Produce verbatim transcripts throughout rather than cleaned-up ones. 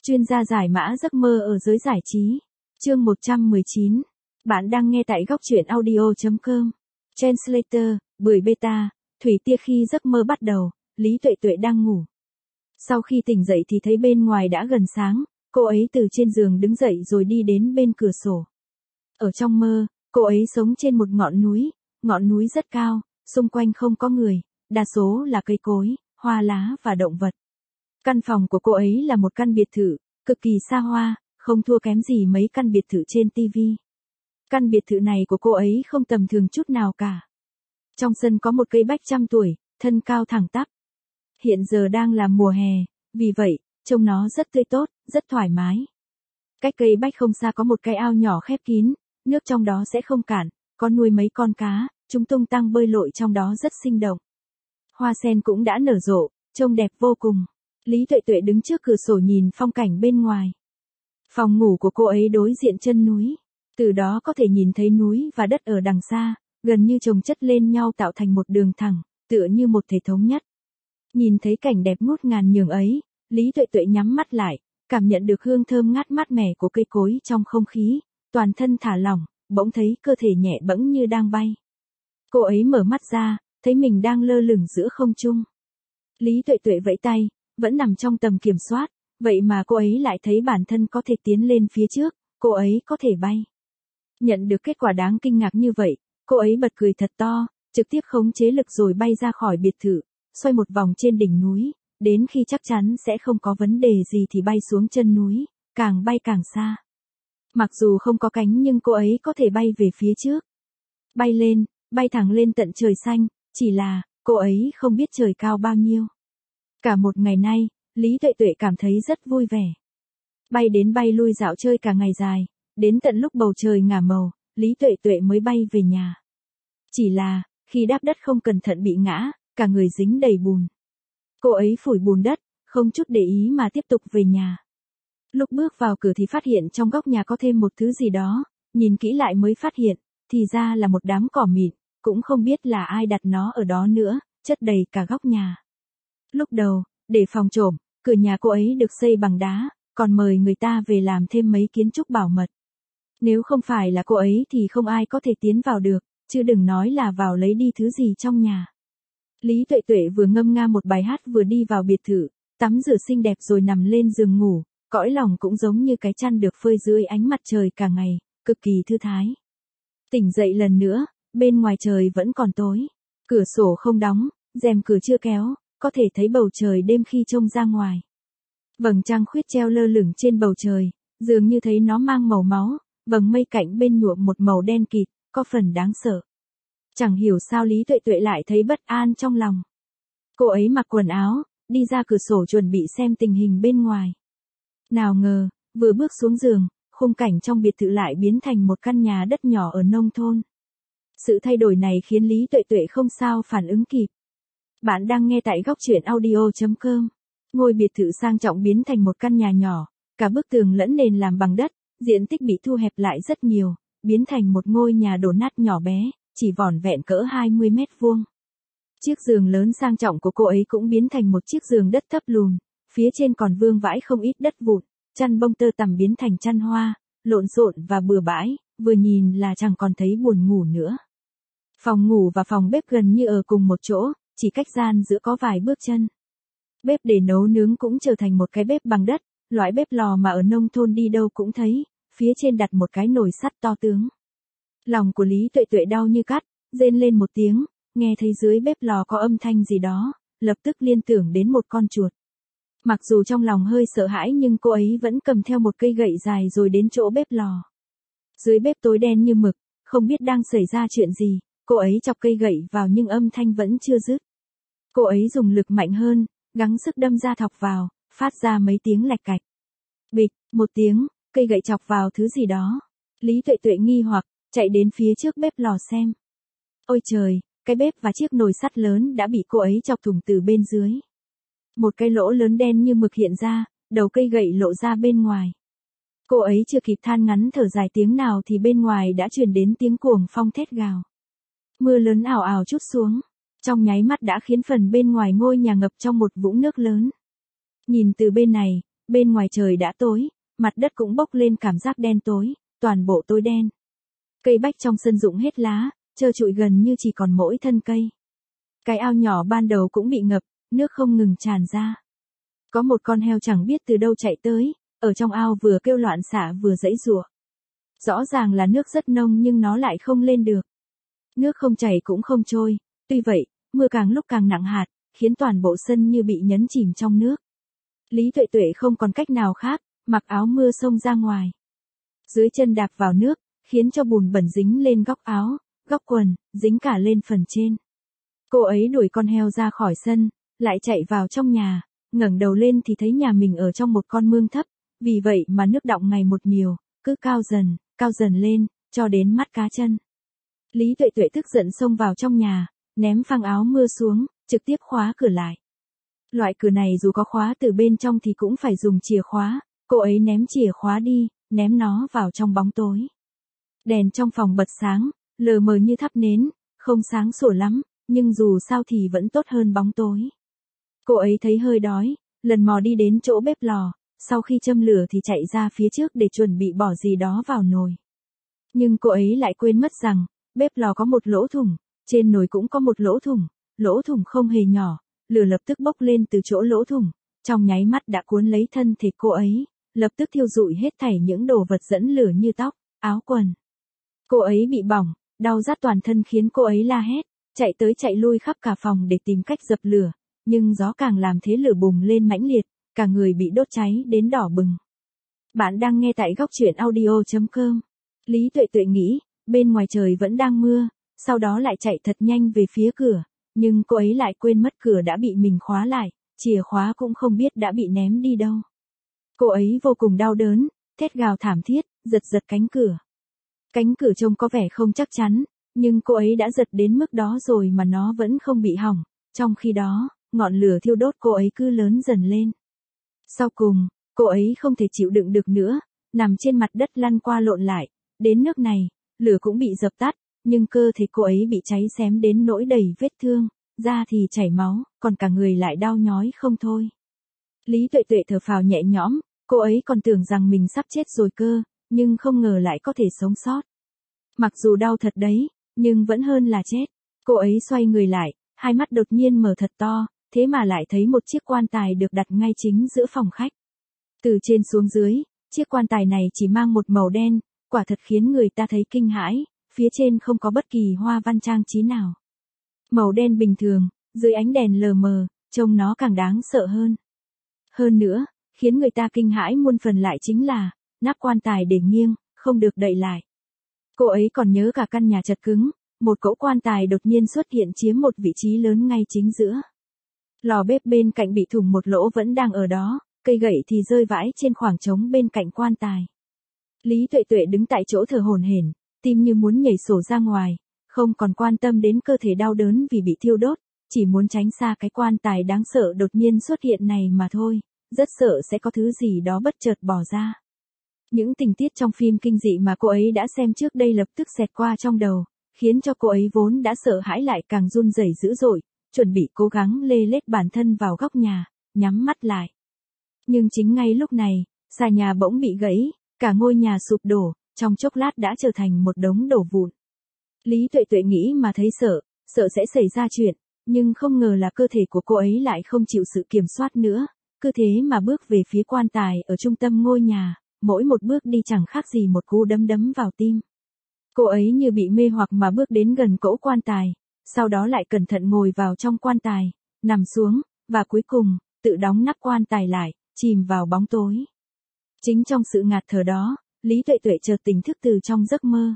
Chuyên gia giải mã giấc mơ ở giới giải trí. Chương một trăm mười chín. Bạn đang nghe tại góc truyện audio chấm com. Translator, bưởi beta, thủy tia khi giấc mơ bắt đầu, Lý Tuệ Tuệ đang ngủ. Sau khi tỉnh dậy thì thấy bên ngoài đã gần sáng, cô ấy từ trên giường đứng dậy rồi đi đến bên cửa sổ. Ở trong mơ, cô ấy sống trên một ngọn núi, ngọn núi rất cao, xung quanh không có người, đa số là cây cối, hoa lá và động vật. Căn phòng của cô ấy là một căn biệt thự, cực kỳ xa hoa, không thua kém gì mấy căn biệt thự trên ti vi. Căn biệt thự này của cô ấy không tầm thường chút nào cả. Trong sân có một cây bách trăm tuổi, thân cao thẳng tắp. Hiện giờ đang là mùa hè, vì vậy, trông nó rất tươi tốt, rất thoải mái. Cách cây bách không xa có một cái ao nhỏ khép kín, nước trong đó sẽ không cạn, có nuôi mấy con cá, chúng tung tăng bơi lội trong đó rất sinh động. Hoa sen cũng đã nở rộ, trông đẹp vô cùng. Lý Tuệ Tuệ đứng trước cửa sổ nhìn phong cảnh bên ngoài. Phòng ngủ của cô ấy đối diện chân núi, từ đó có thể nhìn thấy núi và đất ở đằng xa, gần như chồng chất lên nhau tạo thành một đường thẳng, tựa như một thể thống nhất. Nhìn thấy cảnh đẹp ngút ngàn nhường ấy, Lý Tuệ Tuệ nhắm mắt lại, cảm nhận được hương thơm ngát mát mẻ của cây cối trong không khí, toàn thân thả lỏng, bỗng thấy cơ thể nhẹ bẫng như đang bay. Cô ấy mở mắt ra, thấy mình đang lơ lửng giữa không trung. Lý Tuệ Tuệ vẫy tay, vẫn nằm trong tầm kiểm soát, vậy mà cô ấy lại thấy bản thân có thể tiến lên phía trước, cô ấy có thể bay. Nhận được kết quả đáng kinh ngạc như vậy, cô ấy bật cười thật to, trực tiếp khống chế lực rồi bay ra khỏi biệt thự, xoay một vòng trên đỉnh núi, đến khi chắc chắn sẽ không có vấn đề gì thì bay xuống chân núi, càng bay càng xa. Mặc dù không có cánh nhưng cô ấy có thể bay về phía trước. Bay lên, bay thẳng lên tận trời xanh, chỉ là, cô ấy không biết trời cao bao nhiêu. Cả một ngày nay, Lý Tuệ Tuệ cảm thấy rất vui vẻ. Bay đến bay lui dạo chơi cả ngày dài, đến tận lúc bầu trời ngả màu, Lý Tuệ Tuệ mới bay về nhà. Chỉ là, khi đáp đất không cẩn thận bị ngã, cả người dính đầy bùn. Cô ấy phủi bùn đất, không chút để ý mà tiếp tục về nhà. Lúc bước vào cửa thì phát hiện trong góc nhà có thêm một thứ gì đó, nhìn kỹ lại mới phát hiện, thì ra là một đám cỏ mịn, cũng không biết là ai đặt nó ở đó nữa, chất đầy cả góc nhà. Lúc đầu, để phòng trộm, cửa nhà cô ấy được xây bằng đá, còn mời người ta về làm thêm mấy kiến trúc bảo mật. Nếu không phải là cô ấy thì không ai có thể tiến vào được, chứ đừng nói là vào lấy đi thứ gì trong nhà. Lý Tuệ Tuệ vừa ngâm nga một bài hát vừa đi vào biệt thự, tắm rửa xinh đẹp rồi nằm lên giường ngủ, cõi lòng cũng giống như cái chăn được phơi dưới ánh mặt trời cả ngày, cực kỳ thư thái. Tỉnh dậy lần nữa, bên ngoài trời vẫn còn tối, cửa sổ không đóng, rèm cửa chưa kéo, có thể thấy bầu trời đêm khi trông ra ngoài. Vầng trăng khuyết treo lơ lửng trên bầu trời, dường như thấy nó mang màu máu, vầng mây cạnh bên nhuộm một màu đen kịt, có phần đáng sợ. Chẳng hiểu sao Lý Tuệ Tuệ lại thấy bất an trong lòng. Cô ấy mặc quần áo, đi ra cửa sổ chuẩn bị xem tình hình bên ngoài. Nào ngờ, vừa bước xuống giường, khung cảnh trong biệt thự lại biến thành một căn nhà đất nhỏ ở nông thôn. Sự thay đổi này khiến Lý Tuệ Tuệ không sao phản ứng kịp. Bạn đang nghe tại góc truyện audio chấm com. Ngôi biệt thự sang trọng biến thành một căn nhà nhỏ, cả bức tường lẫn nền làm bằng đất, diện tích bị thu hẹp lại rất nhiều, biến thành một ngôi nhà đổ nát nhỏ bé, chỉ vỏn vẹn cỡ hai mươi mét vuông. Chiếc giường lớn sang trọng của cô ấy cũng biến thành một chiếc giường đất thấp lùn, phía trên còn vương vãi không ít đất vụn, chăn bông tơ tằm biến thành chăn hoa, lộn xộn và bừa bãi, vừa nhìn là chẳng còn thấy buồn ngủ nữa. Phòng ngủ và phòng bếp gần như ở cùng một chỗ, chỉ cách gian giữa có vài bước chân. Bếp để nấu nướng cũng trở thành một cái bếp bằng đất, loại bếp lò mà ở nông thôn đi đâu cũng thấy, phía trên đặt một cái nồi sắt to tướng. Lòng của Lý Tuệ Tuệ đau như cắt, rên lên một tiếng, nghe thấy dưới bếp lò có âm thanh gì đó, lập tức liên tưởng đến một con chuột. Mặc dù trong lòng hơi sợ hãi nhưng cô ấy vẫn cầm theo một cây gậy dài rồi đến chỗ bếp lò. Dưới bếp tối đen như mực, không biết đang xảy ra chuyện gì, cô ấy chọc cây gậy vào nhưng âm thanh vẫn chưa dứt. Cô ấy dùng lực mạnh hơn, gắng sức đâm ra thọc vào, phát ra mấy tiếng lạch cạch. Bịch, một tiếng, cây gậy chọc vào thứ gì đó. Lý Tuệ Tuệ nghi hoặc, chạy đến phía trước bếp lò xem. Ôi trời, cái bếp và chiếc nồi sắt lớn đã bị cô ấy chọc thủng từ bên dưới. Một cái lỗ lớn đen như mực hiện ra, đầu cây gậy lộ ra bên ngoài. Cô ấy chưa kịp than ngắn thở dài tiếng nào thì bên ngoài đã truyền đến tiếng cuồng phong thét gào. Mưa lớn ào ào trút xuống, trong nháy mắt đã khiến phần bên ngoài ngôi nhà ngập trong một vũng nước lớn. Nhìn từ bên này, bên ngoài trời đã tối, mặt đất cũng bốc lên cảm giác đen tối, toàn bộ tối đen. Cây bách trong sân rụng hết lá, trơ trụi gần như chỉ còn mỗi thân cây. Cái ao nhỏ ban đầu cũng bị ngập, nước không ngừng tràn ra. Có một con heo chẳng biết từ đâu chạy tới, ở trong ao vừa kêu loạn xạ vừa giãy giụa. Rõ ràng là nước rất nông nhưng nó lại không lên được. Nước không chảy cũng không trôi, tuy vậy, mưa càng lúc càng nặng hạt, khiến toàn bộ sân như bị nhấn chìm trong nước. Lý Tuệ Tuệ không còn cách nào khác, mặc áo mưa xông ra ngoài. Dưới chân đạp vào nước, khiến cho bùn bẩn dính lên góc áo, góc quần, dính cả lên phần trên. Cô ấy đuổi con heo ra khỏi sân, lại chạy vào trong nhà, ngẩng đầu lên thì thấy nhà mình ở trong một con mương thấp, vì vậy mà nước đọng ngày một nhiều, cứ cao dần, cao dần lên, cho đến mắt cá chân. Lý Tuệ Tuệ tức giận xông vào trong nhà, ném phăng áo mưa xuống, trực tiếp khóa cửa lại. Loại cửa này dù có khóa từ bên trong thì cũng phải dùng chìa khóa, cô ấy ném chìa khóa đi, ném nó vào trong bóng tối. Đèn trong phòng bật sáng, lờ mờ như thắp nến, không sáng sủa lắm, nhưng dù sao thì vẫn tốt hơn bóng tối. Cô ấy thấy hơi đói, lần mò đi đến chỗ bếp lò, sau khi châm lửa thì chạy ra phía trước để chuẩn bị bỏ gì đó vào nồi. Nhưng cô ấy lại quên mất rằng, bếp lò có một lỗ thủng, trên nồi cũng có một lỗ thủng, lỗ thủng không hề nhỏ, lửa lập tức bốc lên từ chỗ lỗ thủng, trong nháy mắt đã cuốn lấy thân thể cô ấy, lập tức thiêu rụi hết thảy những đồ vật dẫn lửa như tóc, áo quần. Cô ấy bị bỏng, đau rát toàn thân khiến cô ấy la hét, chạy tới chạy lui khắp cả phòng để tìm cách dập lửa, nhưng gió càng làm thế lửa bùng lên mãnh liệt, cả người bị đốt cháy đến đỏ bừng. Bạn đang nghe tại góc truyện audio chấm com. Lý Tuệ Tuệ nghĩ, bên ngoài trời vẫn đang mưa, sau đó lại chạy thật nhanh về phía cửa, nhưng cô ấy lại quên mất cửa đã bị mình khóa lại, chìa khóa cũng không biết đã bị ném đi đâu. Cô ấy vô cùng đau đớn, thét gào thảm thiết, giật giật cánh cửa. Cánh cửa trông có vẻ không chắc chắn, nhưng cô ấy đã giật đến mức đó rồi mà nó vẫn không bị hỏng, trong khi đó, ngọn lửa thiêu đốt cô ấy cứ lớn dần lên. Sau cùng, cô ấy không thể chịu đựng được nữa, nằm trên mặt đất lăn qua lộn lại, đến nước này, lửa cũng bị dập tắt, nhưng cơ thể cô ấy bị cháy xém đến nỗi đầy vết thương, da thì chảy máu, còn cả người lại đau nhói không thôi. Lý Tuệ Tuệ thở phào nhẹ nhõm, cô ấy còn tưởng rằng mình sắp chết rồi cơ, nhưng không ngờ lại có thể sống sót. Mặc dù đau thật đấy, nhưng vẫn hơn là chết. Cô ấy xoay người lại, hai mắt đột nhiên mở thật to, thế mà lại thấy một chiếc quan tài được đặt ngay chính giữa phòng khách. Từ trên xuống dưới, chiếc quan tài này chỉ mang một màu đen, quả thật khiến người ta thấy kinh hãi, phía trên không có bất kỳ hoa văn trang trí nào. Màu đen bình thường, dưới ánh đèn lờ mờ, trông nó càng đáng sợ hơn. Hơn nữa, khiến người ta kinh hãi muôn phần lại chính là, nắp quan tài để nghiêng, không được đậy lại. Cô ấy còn nhớ cả căn nhà chật cứng, một cỗ quan tài đột nhiên xuất hiện chiếm một vị trí lớn ngay chính giữa. Lò bếp bên cạnh bị thủng một lỗ vẫn đang ở đó, cây gậy thì rơi vãi trên khoảng trống bên cạnh quan tài. Lý Tuệ Tuệ đứng tại chỗ thở hổn hển, tim như muốn nhảy sổ ra ngoài, không còn quan tâm đến cơ thể đau đớn vì bị thiêu đốt, chỉ muốn tránh xa cái quan tài đáng sợ đột nhiên xuất hiện này mà thôi, rất sợ sẽ có thứ gì đó bất chợt bỏ ra. Những tình tiết trong phim kinh dị mà cô ấy đã xem trước đây lập tức xẹt qua trong đầu, khiến cho cô ấy vốn đã sợ hãi lại càng run rẩy dữ dội, chuẩn bị cố gắng lê lết bản thân vào góc nhà, nhắm mắt lại. Nhưng chính ngay lúc này, xà nhà bỗng bị gãy, cả ngôi nhà sụp đổ, trong chốc lát đã trở thành một đống đổ vụn. Lý Tuệ Tuệ nghĩ mà thấy sợ, sợ sẽ xảy ra chuyện, nhưng không ngờ là cơ thể của cô ấy lại không chịu sự kiểm soát nữa, cứ thế mà bước về phía quan tài ở trung tâm ngôi nhà, mỗi một bước đi chẳng khác gì một cú đấm đấm vào tim. Cô ấy như bị mê hoặc mà bước đến gần cỗ quan tài, sau đó lại cẩn thận ngồi vào trong quan tài, nằm xuống, và cuối cùng, tự đóng nắp quan tài lại, chìm vào bóng tối. Chính trong sự ngạt thở đó, Lý Tuệ Tuệ chợt tỉnh thức từ trong giấc mơ.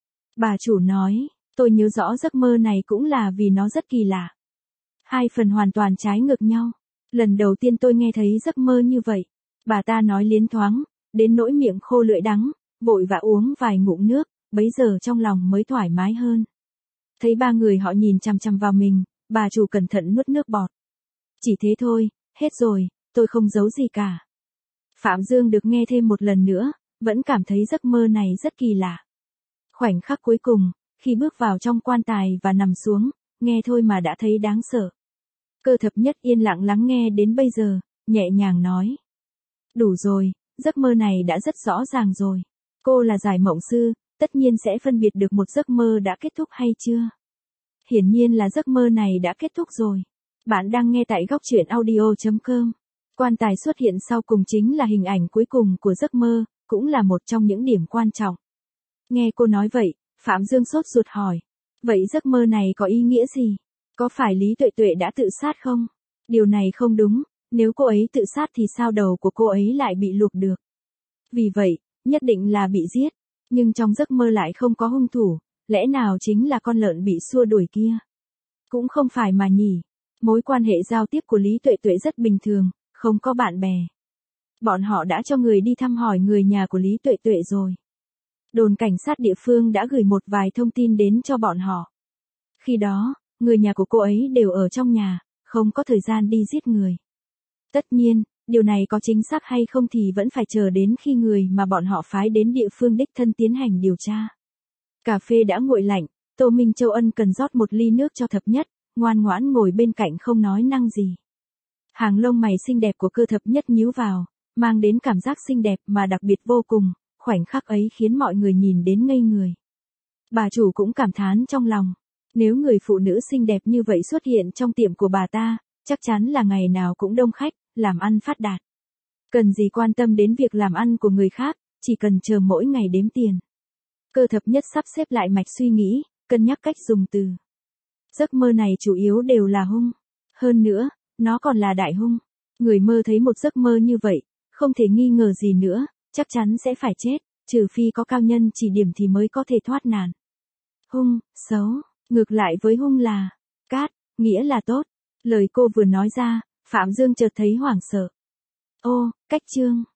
Bà chủ nói, tôi nhớ rõ giấc mơ này cũng là vì nó rất kỳ lạ. Hai phần hoàn toàn trái ngược nhau. Lần đầu tiên tôi nghe thấy giấc mơ như vậy, bà ta nói liến thoáng, đến nỗi miệng khô lưỡi đắng, vội vã uống vài ngụm nước, bấy giờ trong lòng mới thoải mái hơn. Thấy ba người họ nhìn chằm chằm vào mình, bà chủ cẩn thận nuốt nước bọt. Chỉ thế thôi, hết rồi, tôi không giấu gì cả. Phạm Dương được nghe thêm một lần nữa, vẫn cảm thấy giấc mơ này rất kỳ lạ. Khoảnh khắc cuối cùng, khi bước vào trong quan tài và nằm xuống, nghe thôi mà đã thấy đáng sợ. Cơ thập nhất yên lặng lắng nghe đến bây giờ, nhẹ nhàng nói. Đủ rồi, giấc mơ này đã rất rõ ràng rồi. Cô là giải mộng sư, tất nhiên sẽ phân biệt được một giấc mơ đã kết thúc hay chưa. Hiển nhiên là giấc mơ này đã kết thúc rồi. Bạn đang nghe tại góc truyện audio chấm com. Quan tài xuất hiện sau cùng chính là hình ảnh cuối cùng của giấc mơ, cũng là một trong những điểm quan trọng. Nghe cô nói vậy, Phạm Dương sốt ruột hỏi. Vậy giấc mơ này có ý nghĩa gì? Có phải Lý Tuệ Tuệ đã tự sát không? Điều này không đúng, nếu cô ấy tự sát thì sao đầu của cô ấy lại bị luộc được? Vì vậy, nhất định là bị giết. Nhưng trong giấc mơ lại không có hung thủ, lẽ nào chính là con lợn bị xua đuổi kia? Cũng không phải mà nhỉ. Mối quan hệ giao tiếp của Lý Tuệ Tuệ rất bình thường, không có bạn bè. Bọn họ đã cho người đi thăm hỏi người nhà của Lý Tuệ Tuệ rồi. Đồn cảnh sát địa phương đã gửi một vài thông tin đến cho bọn họ. Khi đó, người nhà của cô ấy đều ở trong nhà, không có thời gian đi giết người. Tất nhiên, điều này có chính xác hay không thì vẫn phải chờ đến khi người mà bọn họ phái đến địa phương đích thân tiến hành điều tra. Cà phê đã nguội lạnh, Tô Minh Châu ân cần rót một ly nước cho Thập Nhất, ngoan ngoãn ngồi bên cạnh không nói năng gì. Hàng lông mày xinh đẹp của Cơ Thập Nhất nhíu vào, mang đến cảm giác xinh đẹp mà đặc biệt vô cùng, khoảnh khắc ấy khiến mọi người nhìn đến ngây người. Bà chủ cũng cảm thán trong lòng, nếu người phụ nữ xinh đẹp như vậy xuất hiện trong tiệm của bà ta, chắc chắn là ngày nào cũng đông khách, làm ăn phát đạt. Cần gì quan tâm đến việc làm ăn của người khác, chỉ cần chờ mỗi ngày đếm tiền. Cơ Thập Nhất sắp xếp lại mạch suy nghĩ, cân nhắc cách dùng từ. Giấc mơ này chủ yếu đều là hung. Hơn nữa, nó còn là đại hung. Người mơ thấy một giấc mơ như vậy, không thể nghi ngờ gì nữa, chắc chắn sẽ phải chết, trừ phi có cao nhân chỉ điểm thì mới có thể thoát nạn. Hung, xấu, ngược lại với hung là cát, nghĩa là tốt. Lời cô vừa nói ra, Phạm Dương chợt thấy hoảng sợ. Ô, cách chương.